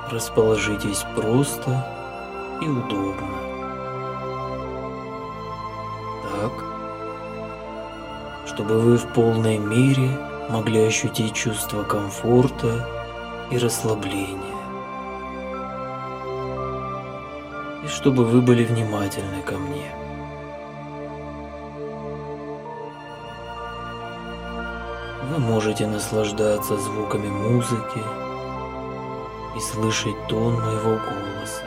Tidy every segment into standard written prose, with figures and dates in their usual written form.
Расположитесь просто и удобно. Так, чтобы вы в полной мере могли ощутить чувство комфорта и расслабления. И чтобы вы были внимательны ко мне. Вы можете наслаждаться звуками музыки и слышать тон моего голоса.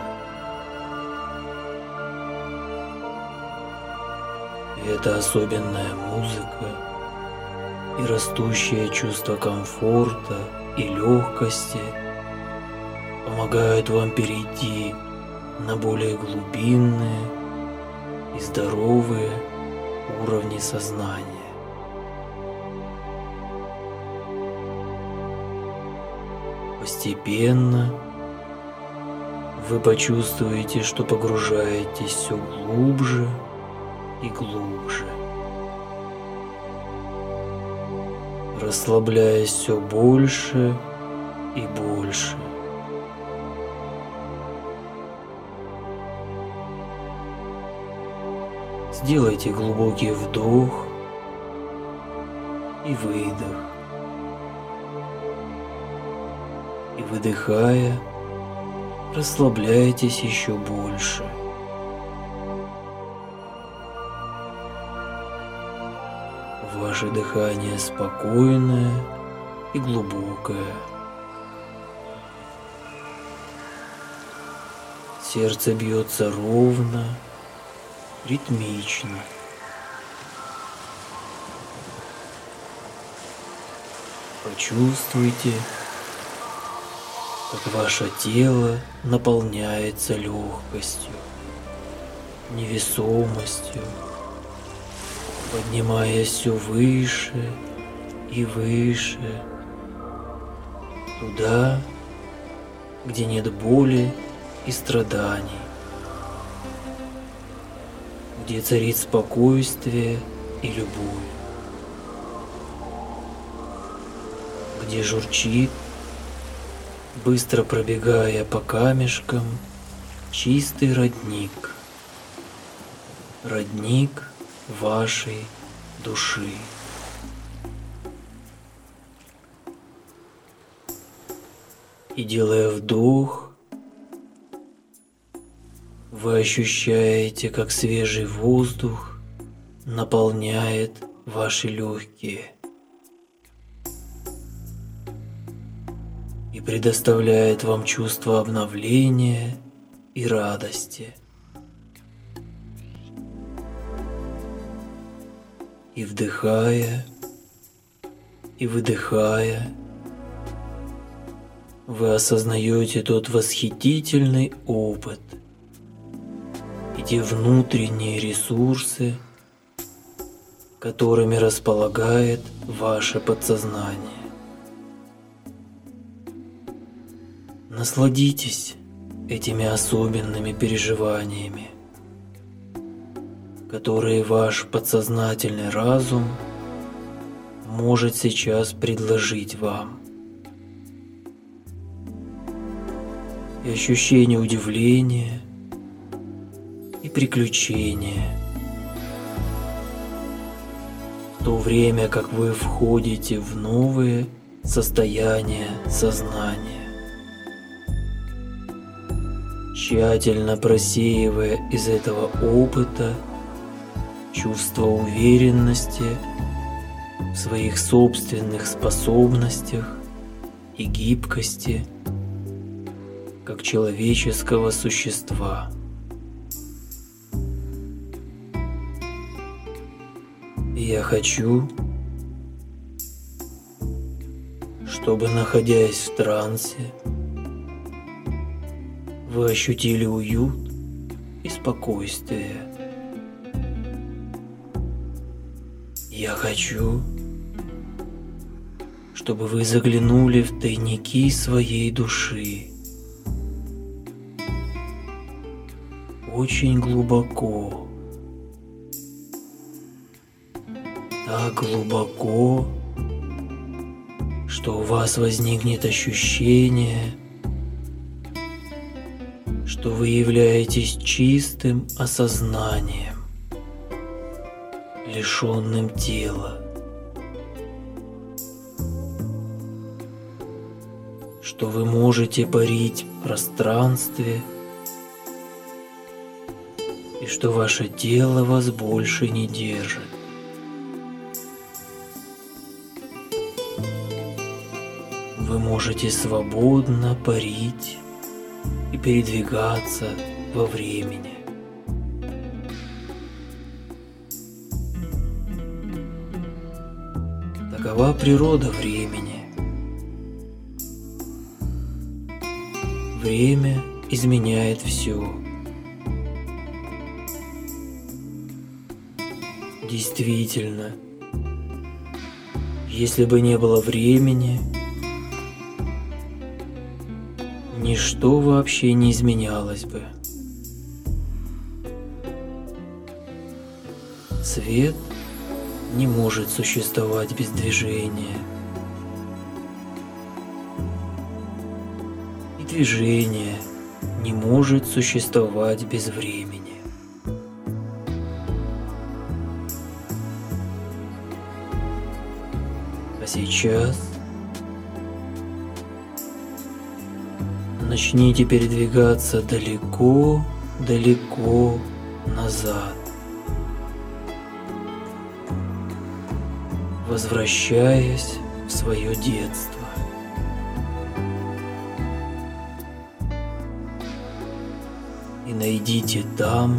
И эта особенная музыка и растущее чувство комфорта и легкости помогают вам перейти на более глубинные и здоровые уровни сознания. Постепенно вы почувствуете, что погружаетесь все глубже и глубже, расслабляясь все больше и больше. Сделайте глубокий вдох и выдох. И выдыхая, расслабляйтесь еще больше. Ваше дыхание спокойное и глубокое. Сердце бьется ровно, ритмично. Почувствуйте, как ваше тело наполняется легкостью, невесомостью, поднимаясь все выше и выше, туда, где нет боли и страданий, где царит спокойствие и любовь, где журчит, быстро пробегая по камешкам, чистый родник, родник вашей души. И делая вдох, вы ощущаете, как свежий воздух наполняет ваши легкие и предоставляет вам чувство обновления и радости. И вдыхая, и выдыхая, вы осознаете тот восхитительный опыт и те внутренние ресурсы, которыми располагает ваше подсознание. Насладитесь этими особенными переживаниями, которые ваш подсознательный разум может сейчас предложить вам. И ощущение удивления и приключения, в то время как вы входите в новые состояния сознания, тщательно просеивая из этого опыта чувство уверенности в своих собственных способностях и гибкости как человеческого существа. И я хочу, чтобы, находясь в трансе, вы ощутили уют и спокойствие. Я хочу, чтобы вы заглянули в тайники своей души, очень глубоко, так глубоко, что у вас возникнет ощущение что вы являетесь чистым осознанием, лишенным тела, что вы можете парить в пространстве и что ваше тело вас больше не держит. Вы можете свободно парить и передвигаться во времени. Такова природа времени. Время изменяет все. Действительно, если бы не было времени, ничто вообще не изменялось бы. Свет не может существовать без движения. И движение не может существовать без времени. А сейчас начните передвигаться далеко-далеко назад, возвращаясь в свое детство. И найдите там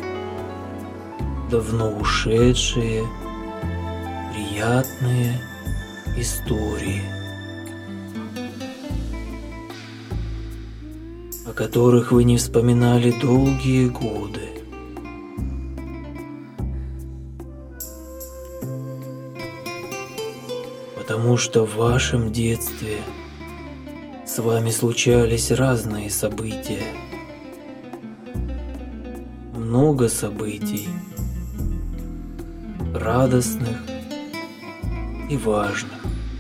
давно ушедшие приятные истории, о которых вы не вспоминали долгие годы. Потому что в вашем детстве с вами случались разные события. Много событий, радостных и важных.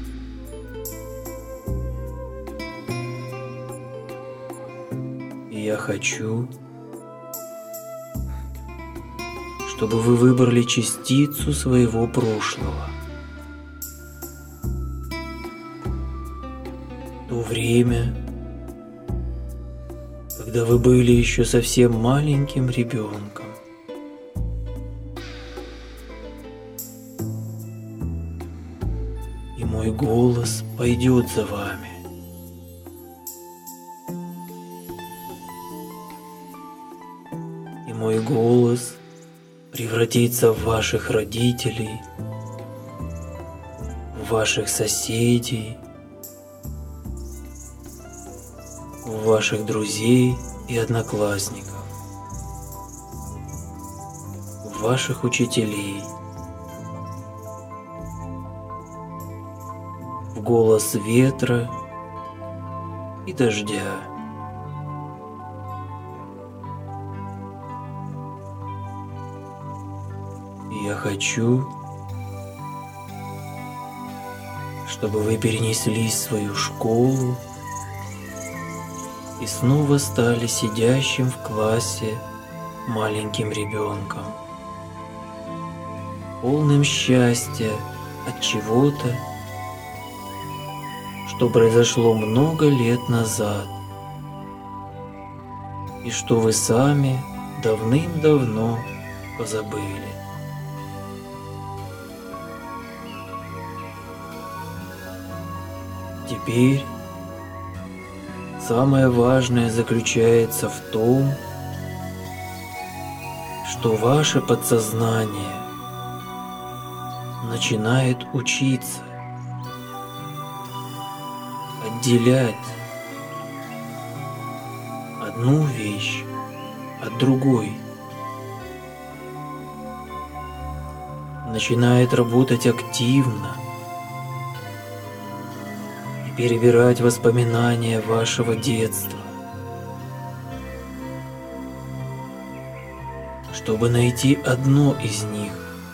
И я хочу, чтобы вы выбрали частицу своего прошлого. То время, когда вы были еще совсем маленьким ребенком. И мой голос пойдет за вами. И мой голос превратится в ваших родителей, в ваших соседей, в ваших друзей и одноклассников, в ваших учителей, в голос ветра и дождя. И я хочу, чтобы вы перенеслись в свою школу и снова стали сидящим в классе маленьким ребенком, полным счастья от чего-то, что произошло много лет назад, и что вы сами давным-давно позабыли. Теперь самое важное заключается в том, что ваше подсознание начинает учиться отделять одну вещь от другой, начинает работать активно и перебирать воспоминания вашего детства, чтобы найти одно из них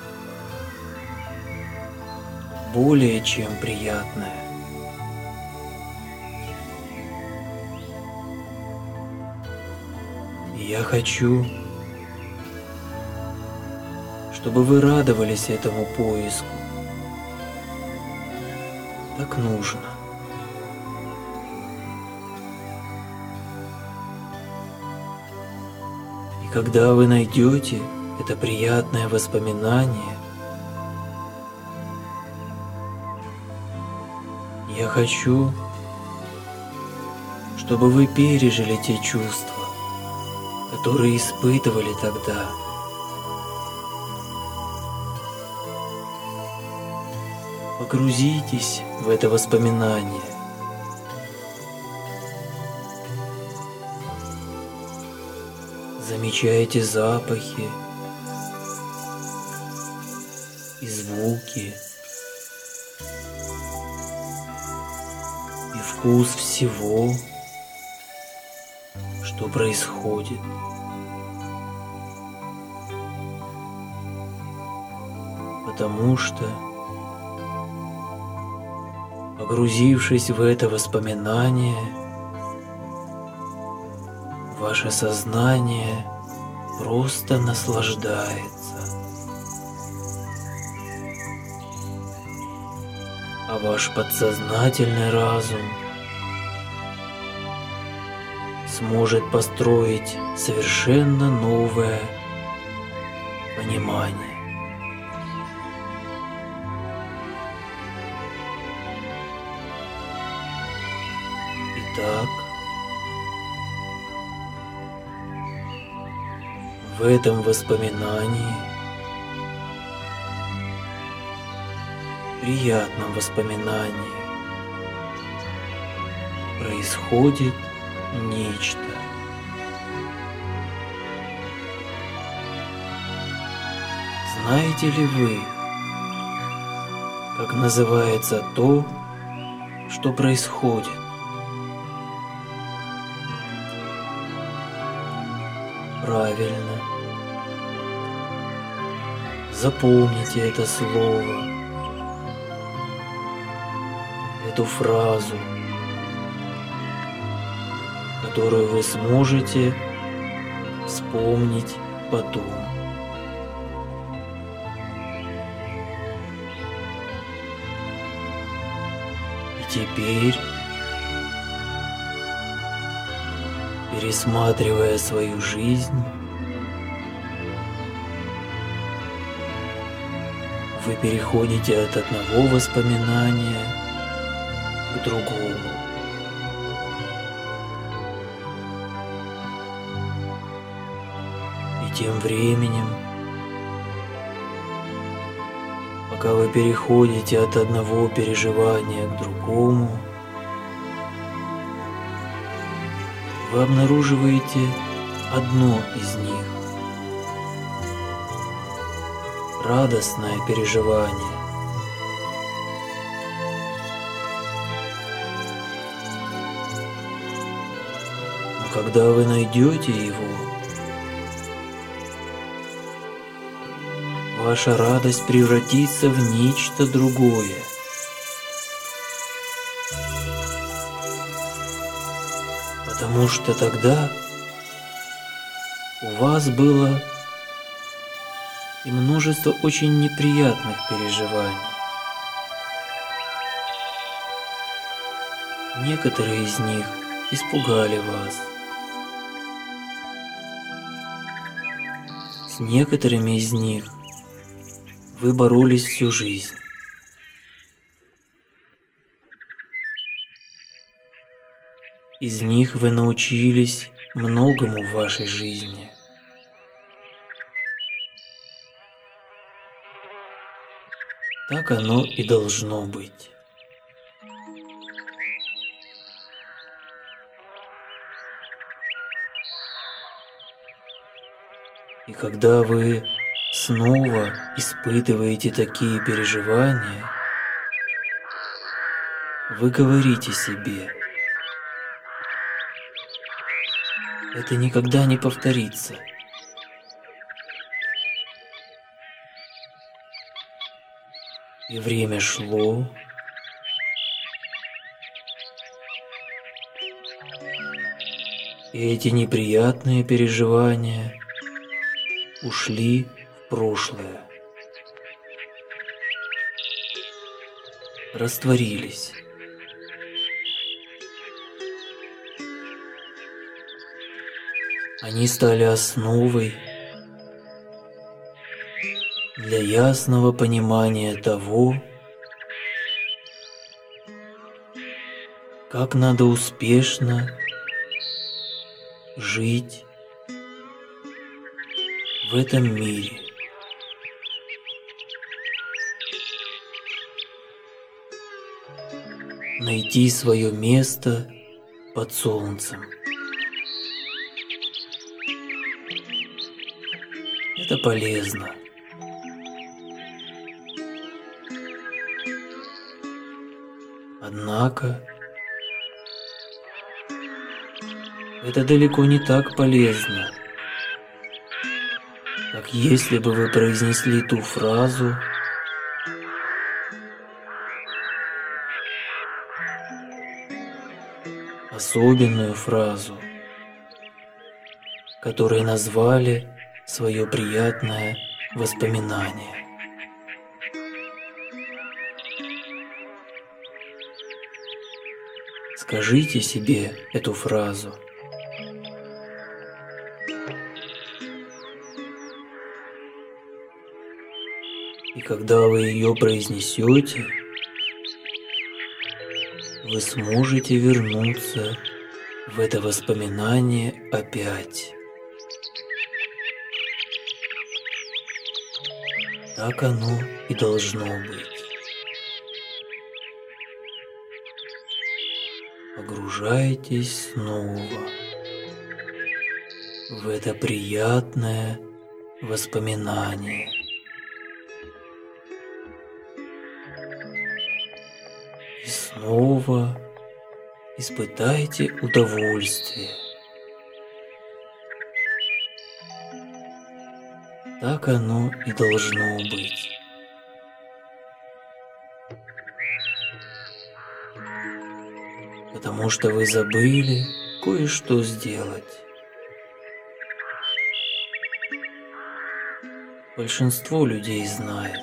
более чем приятное. Я хочу, чтобы вы радовались этому поиску. Так нужно. И когда вы найдете это приятное воспоминание, я хочу, чтобы вы пережили те чувства, которые испытывали тогда. Погрузитесь в это воспоминание. Замечайте запахи и звуки, и вкус всего, что происходит. Потому что, погрузившись в это воспоминание, ваше сознание просто наслаждается, а ваш подсознательный разум сможет построить совершенно новое понимание. Итак, в этом воспоминании, приятном воспоминании, происходит нечто. Знаете ли вы, как называется то, что происходит? Правильно. Запомните это слово, эту фразу, которую вы сможете вспомнить потом. И теперь, пересматривая свою жизнь, вы переходите от одного воспоминания к другому. И тем временем, пока вы переходите от одного переживания к другому, вы обнаруживаете одно из них. Радостное переживание. Но когда вы найдете его, ваша радость превратится в нечто другое. Потому что тогда у вас было и множество очень неприятных переживаний. Некоторые из них испугали вас. С некоторыми из них вы боролись всю жизнь. Из них вы научились многому в вашей жизни. Так оно и должно быть. И когда вы снова испытываете такие переживания, вы говорите себе: это никогда не повторится. И время шло, И эти неприятные переживания ушли в прошлое, растворились. Они стали основой для ясного понимания того, как надо успешно жить в этом мире. Найти свое место под солнцем. Это полезно. Однако это далеко не так полезно, как если бы вы произнесли ту фразу, особенную фразу, которой назвали свое приятное воспоминание. Скажите себе эту фразу. И когда вы ее произнесете, вы сможете вернуться в это воспоминание опять. Так оно и должно быть. Погружайтесь снова в это приятное воспоминание. И снова испытайте удовольствие. Так оно и должно быть. Потому что вы забыли кое-что сделать. Большинство людей знает.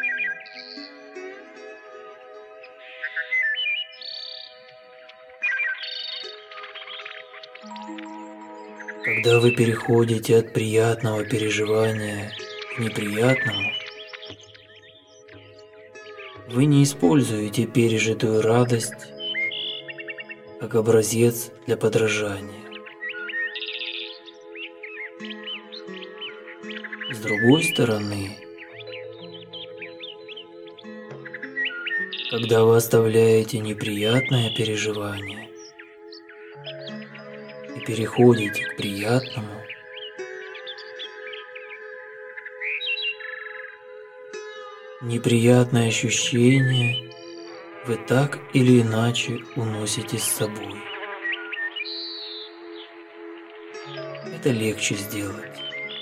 Когда вы переходите от приятного переживания к неприятному, вы не используете пережитую радость как образец для подражания. С другой стороны, когда вы оставляете неприятное переживание и переходите к приятному, неприятное ощущение вы так или иначе уносите с собой. Это легче сделать.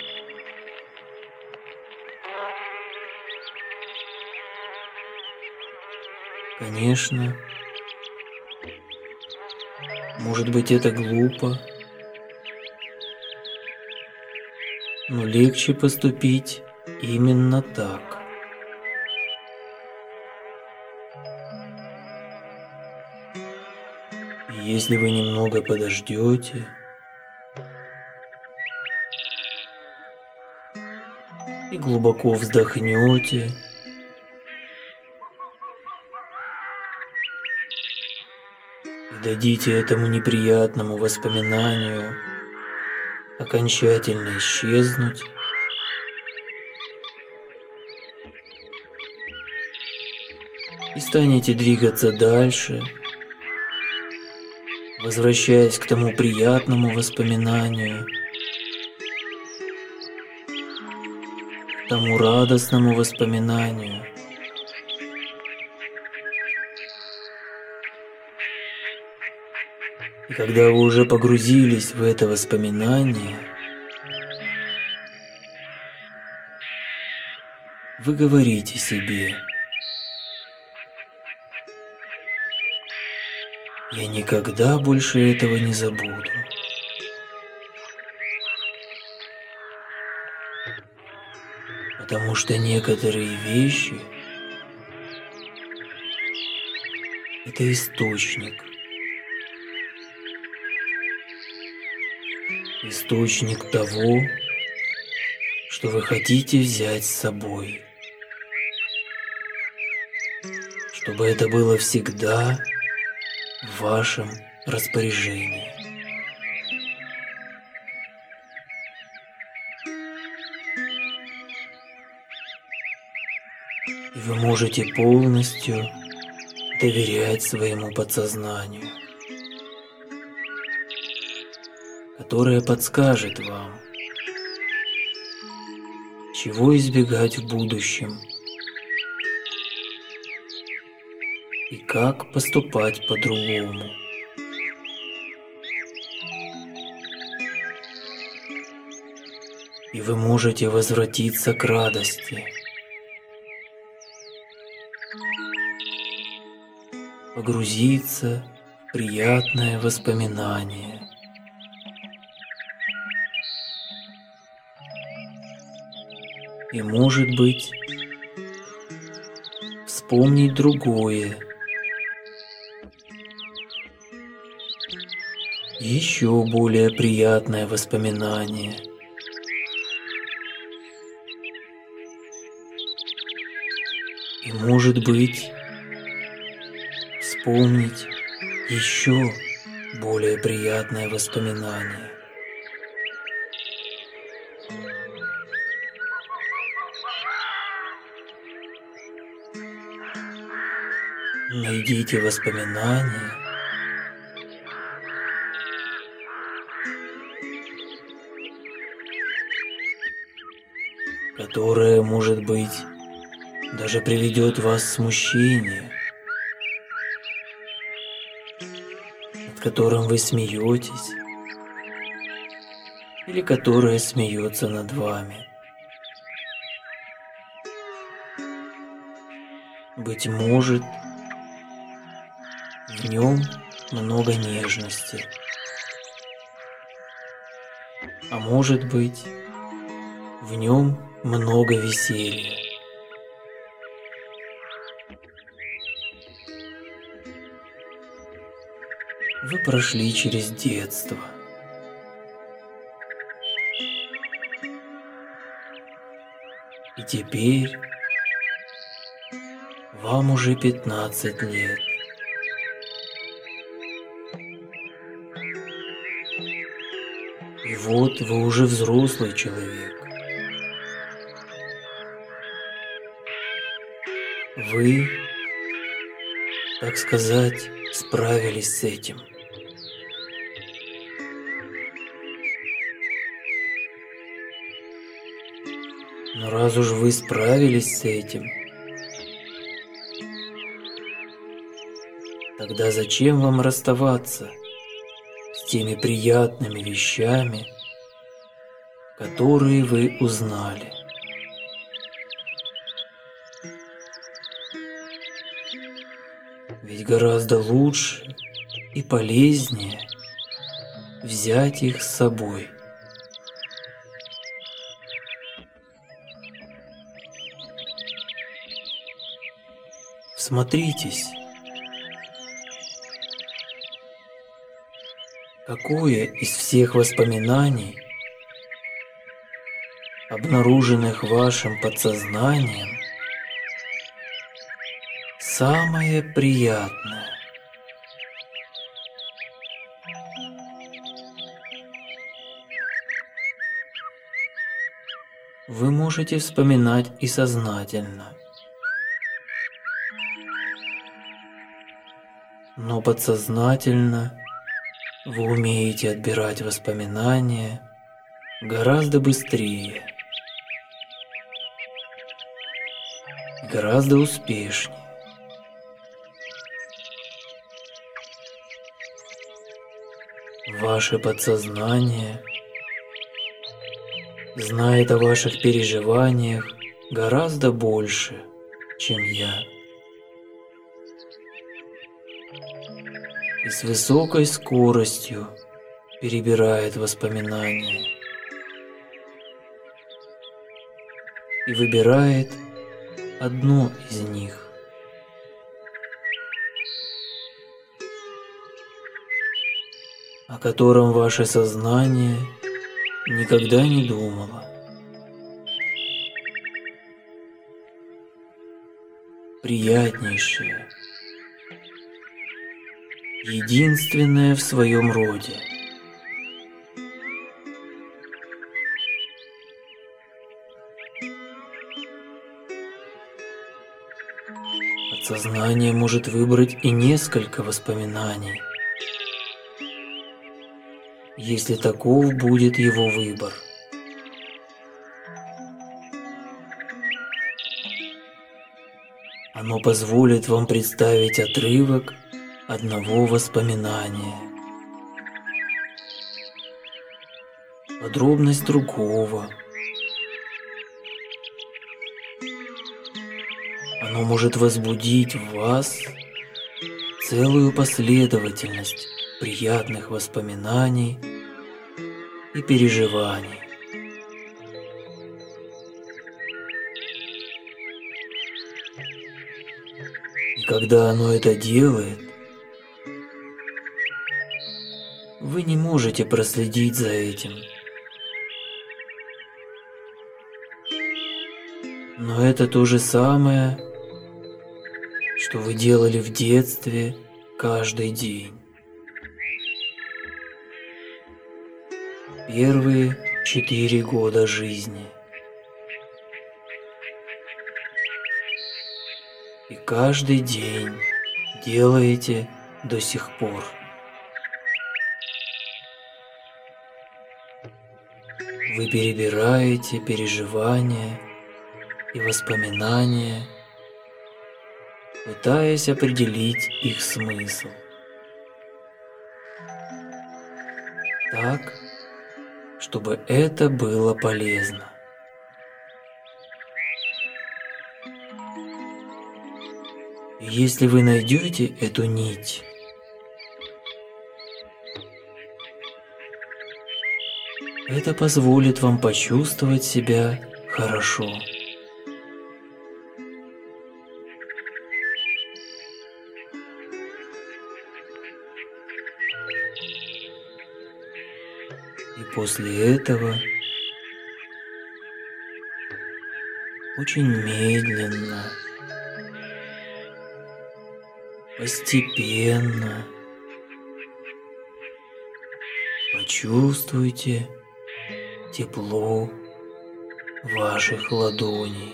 Конечно, может быть, это глупо, но легче поступить именно так. И если вы немного подождете, и глубоко вздохнете, и дадите этому неприятному воспоминанию окончательно исчезнуть, и станете двигаться дальше, возвращаясь к тому приятному воспоминанию, к тому радостному воспоминанию, и когда вы уже погрузились в это воспоминание, вы говорите себе: «Я никогда больше этого не забуду. Потому что некоторые вещи – это источник. Источник того, что вы хотите взять с собой. Чтобы это было всегда в вашем распоряжении. И вы можете полностью доверять своему подсознанию, которое подскажет вам, чего избегать в будущем и как поступать по-другому. И вы можете возвратиться к радости, погрузиться в приятное воспоминание. И, может быть, вспомнить другое, еще более приятное воспоминание. И, может быть, вспомнить еще более приятное воспоминание. Найдите воспоминания, которое, может быть, даже приведет вас в смущение, над которым вы смеетесь, или которое смеется над вами. Быть может, в нем много нежности, а может быть, в нем много веселья. Вы прошли через детство. И теперь вам уже 15 лет. И вот вы уже взрослый человек. Вы, так сказать, справились с этим. Но раз уж вы справились с этим, тогда зачем вам расставаться с теми приятными вещами, которые вы узнали? Ведь гораздо лучше и полезнее взять их с собой. Всмотритесь, какое из всех воспоминаний, обнаруженных вашим подсознанием, самое приятное. Вы можете вспоминать и сознательно, но подсознательно вы умеете отбирать воспоминания гораздо быстрее, гораздо успешнее. Ваше подсознание знает о ваших переживаниях гораздо больше, чем я. И с высокой скоростью перебирает воспоминания. и выбирает одно из них. О котором ваше сознание никогда не думало. Приятнейшее, единственное в своем роде. Подсознание может выбрать и несколько воспоминаний, если таков будет его выбор. Оно позволит вам представить отрывок одного воспоминания, подробность другого. Оно может возбудить в вас целую последовательность приятных воспоминаний и переживаний. И когда оно это делает, вы не можете проследить за этим. Но это то же самое, что вы делали в детстве каждый день. Первые 4 года жизни. И каждый день делаете до сих пор. Вы перебираете переживания и воспоминания, пытаясь определить их смысл. Так, чтобы это было полезно. И если вы найдете эту нить, это позволит вам почувствовать себя хорошо. И после этого очень медленно, постепенно почувствуйте тепло ваших ладоней.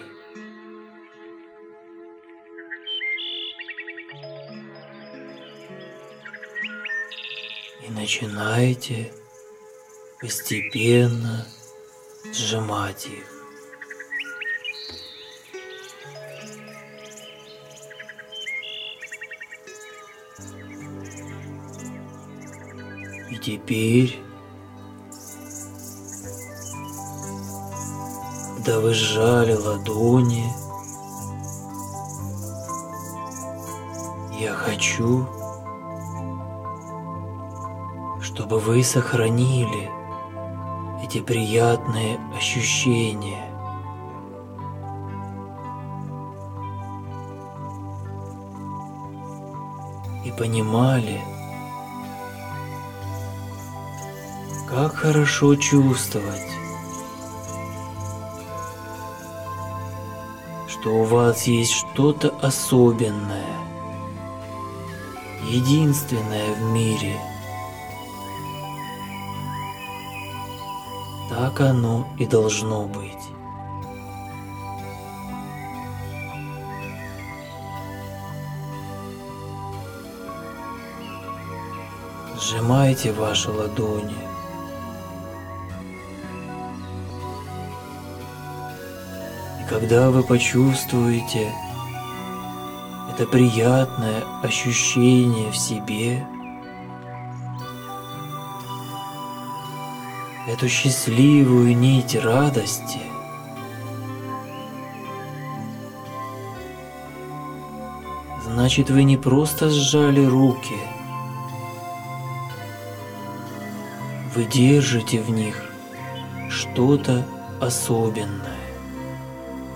И начинайте постепенно сжимать их. И теперь, когда вы сжали ладони, я хочу, чтобы вы сохранили эти приятные ощущения. И понимали, как хорошо чувствовать, что у вас есть что-то особенное, единственное в мире. Так оно и должно быть. Сжимайте ваши ладони. И когда вы почувствуете это приятное ощущение в себе, эту счастливую нить радости, значит, вы не просто сжали руки, вы держите в них что-то особенное.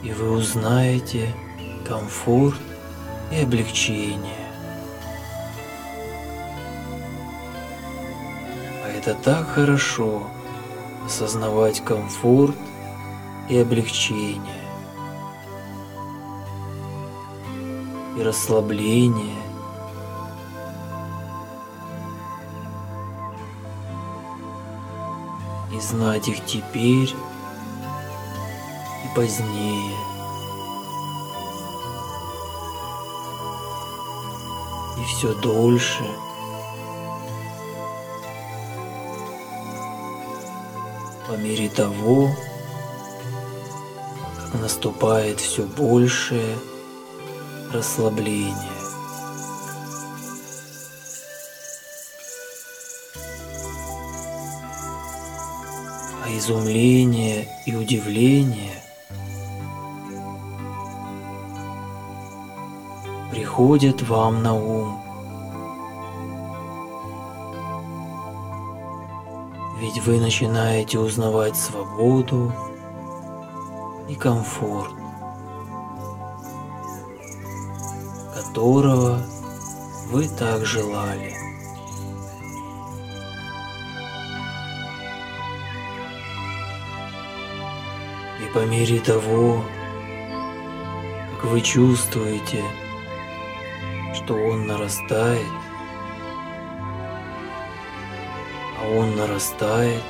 и вы узнаете комфорт и облегчение. А это так хорошо осознавать комфорт и облегчение, и расслабление, и знать их теперь и позднее. И все дольше. По мере того, как наступает все большее расслабление. А изумление и удивление приходят вам на ум. Ведь вы начинаете узнавать свободу и комфорт, которого вы так желали. И по мере того, как вы чувствуете, что он нарастает, а он нарастает,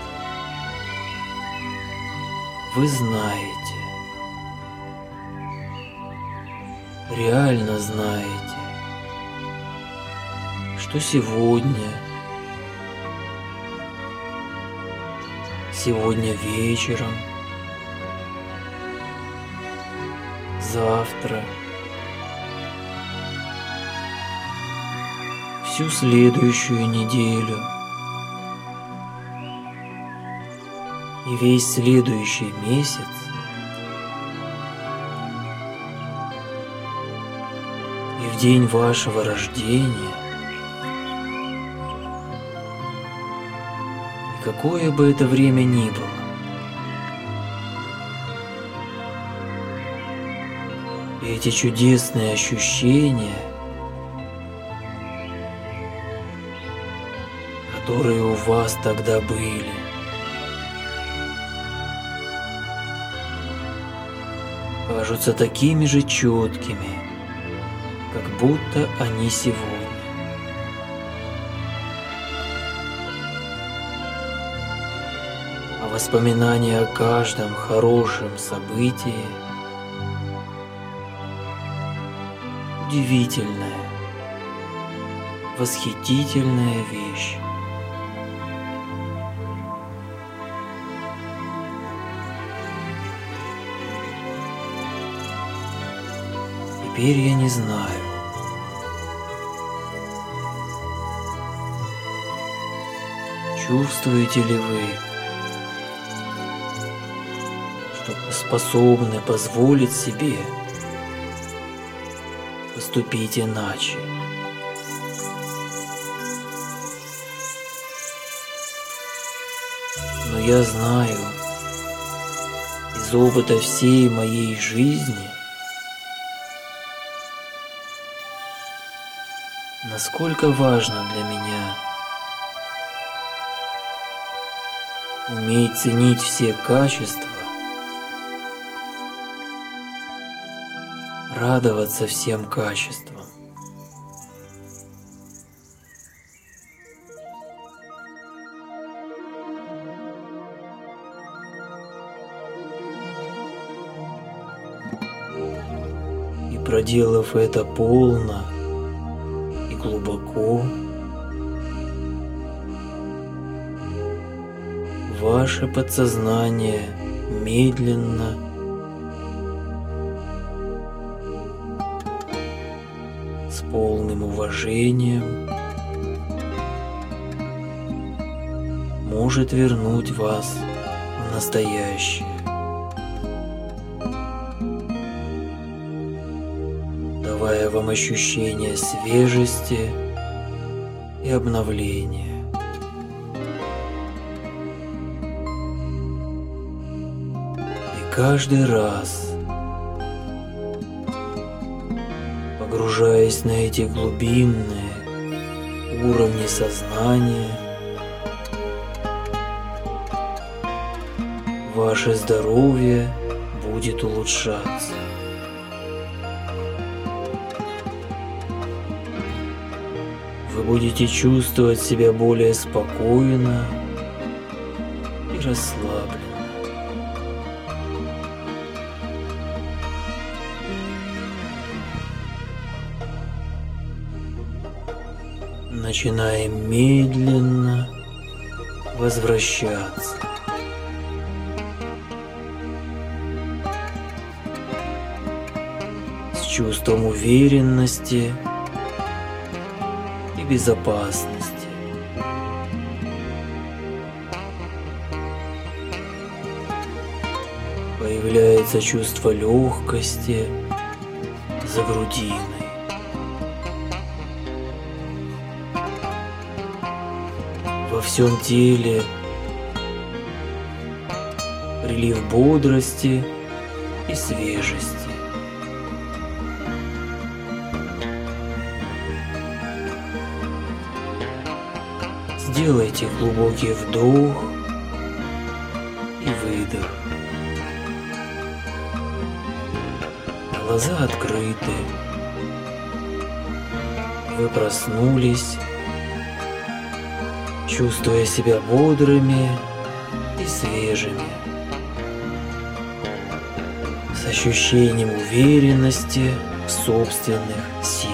вы знаете, реально знаете, что сегодня вечером, завтра, всю следующую неделю и весь следующий месяц и в день вашего рождения, и какое бы это время ни было, и эти чудесные ощущения, которые у вас тогда были, кажутся такими же четкими, как будто они сегодня. А воспоминания о каждом хорошем событии — удивительная, восхитительная вещь. Теперь я не знаю, чувствуете ли вы, что способны позволить себе поступить иначе. Но я знаю из опыта всей моей жизни, насколько важно для меня уметь ценить все качества, радоваться всем качествам. И проделав это полно и глубоко, ваше подсознание медленно с полным уважением может вернуть вас в настоящее, давая вам ощущение свежести и обновления. И каждый раз, Погружаясь на эти глубинные уровни сознания, ваше здоровье будет улучшаться. Вы будете чувствовать себя более спокойно и расслабленно. Начинаем медленно возвращаться. С чувством уверенности и безопасности. Появляется чувство легкости за грудиной. Во всем теле прилив бодрости и свежести. Сделайте глубокий вдох и выдох. Глаза открыты. Вы проснулись, чувствуя себя бодрыми и свежими, с ощущением уверенности в собственных силах.